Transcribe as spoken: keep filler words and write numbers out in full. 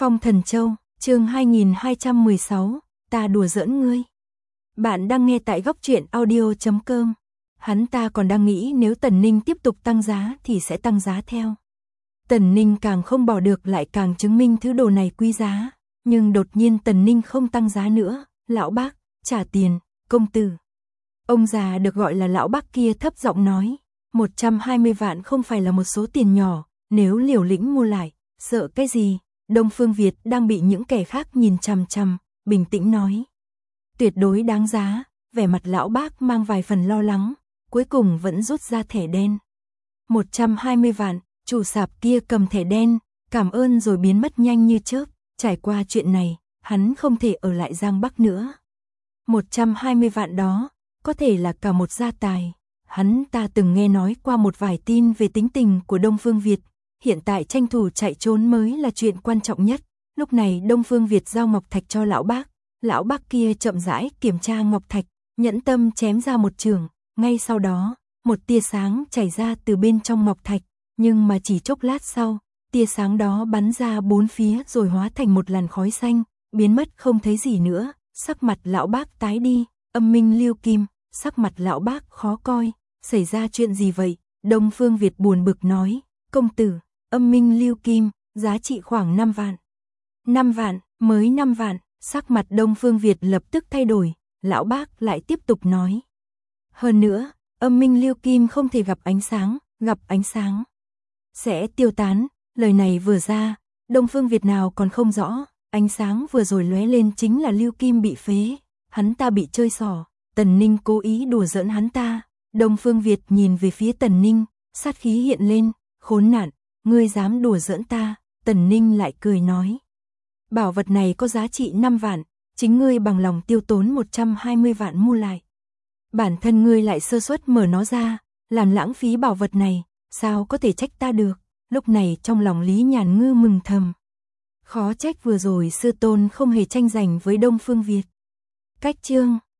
Phong Thần Châu, chương hai nghìn hai trăm mười sáu, ta đùa giỡn ngươi. Bạn đang nghe tại góc truyện audio chấm com. Hắn ta còn đang nghĩ nếu Tần Ninh tiếp tục tăng giá thì sẽ tăng giá theo. Tần Ninh càng không bỏ được lại càng chứng minh thứ đồ này quý giá. Nhưng đột nhiên Tần Ninh không tăng giá nữa. Lão bác, trả tiền, công tử. Ông già được gọi là lão bác kia thấp giọng nói. một trăm hai mươi vạn không phải là một số tiền nhỏ. Nếu liều lĩnh mua lại, sợ cái gì? Đông Phương Việt đang bị những kẻ khác nhìn chằm chằm, bình tĩnh nói. Tuyệt đối đáng giá, vẻ mặt lão bác mang vài phần lo lắng, cuối cùng vẫn rút ra thẻ đen. một trăm hai mươi vạn, chủ sạp kia cầm thẻ đen, cảm ơn rồi biến mất nhanh như chớp, trải qua chuyện này, hắn không thể ở lại Giang Bắc nữa. một trăm hai mươi vạn đó, có thể là cả một gia tài. Hắn ta từng nghe nói qua một vài tin về tính tình của Đông Phương Việt. Hiện tại tranh thủ chạy trốn mới là chuyện quan trọng nhất. Lúc này Đông Phương Việt giao ngọc thạch cho lão bác. Lão bác kia chậm rãi kiểm tra ngọc thạch, nhẫn tâm chém ra một chưởng. Ngay sau đó, một tia sáng chảy ra từ bên trong ngọc thạch. Nhưng mà chỉ chốc lát sau, tia sáng đó bắn ra bốn phía rồi hóa thành một làn khói xanh, biến mất không thấy gì nữa. Sắc mặt lão bác tái đi, âm minh lưu kim, sắc mặt lão bác khó coi. Xảy ra chuyện gì vậy? Đông Phương Việt buồn bực nói, công tử. Âm minh lưu kim, giá trị khoảng năm vạn. năm vạn, mới năm vạn, sắc mặt Đông Phương Việt lập tức thay đổi, lão bác lại tiếp tục nói. Hơn nữa, âm minh lưu kim không thể gặp ánh sáng, gặp ánh sáng sẽ tiêu tán, lời này vừa ra, Đông Phương Việt nào còn không rõ, ánh sáng vừa rồi lóe lên chính là lưu kim bị phế, hắn ta bị chơi xỏ, Tần Ninh cố ý đùa giỡn hắn ta. Đông Phương Việt nhìn về phía Tần Ninh, sát khí hiện lên, khốn nạn. Ngươi dám đùa giỡn ta, Tần Ninh lại cười nói. Bảo vật này có giá trị năm vạn, chính ngươi bằng lòng tiêu tốn một trăm hai mươi vạn mua lại. Bản thân ngươi lại sơ suất mở nó ra, làm lãng phí bảo vật này, sao có thể trách ta được. Lúc này trong lòng Lý Nhàn Ngư mừng thầm. Khó trách vừa rồi sư tôn không hề tranh giành với Đông Phương Việt. Cách chương